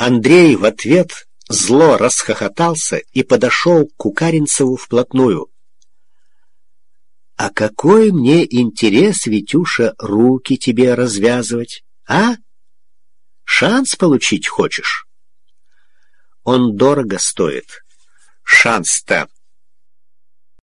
Андрей в ответ зло расхохотался и подошел к Кукаринцеву вплотную. «А какой мне интерес, Витюша, руки тебе развязывать, а? Шанс получить хочешь? Он дорого стоит. Шанс-то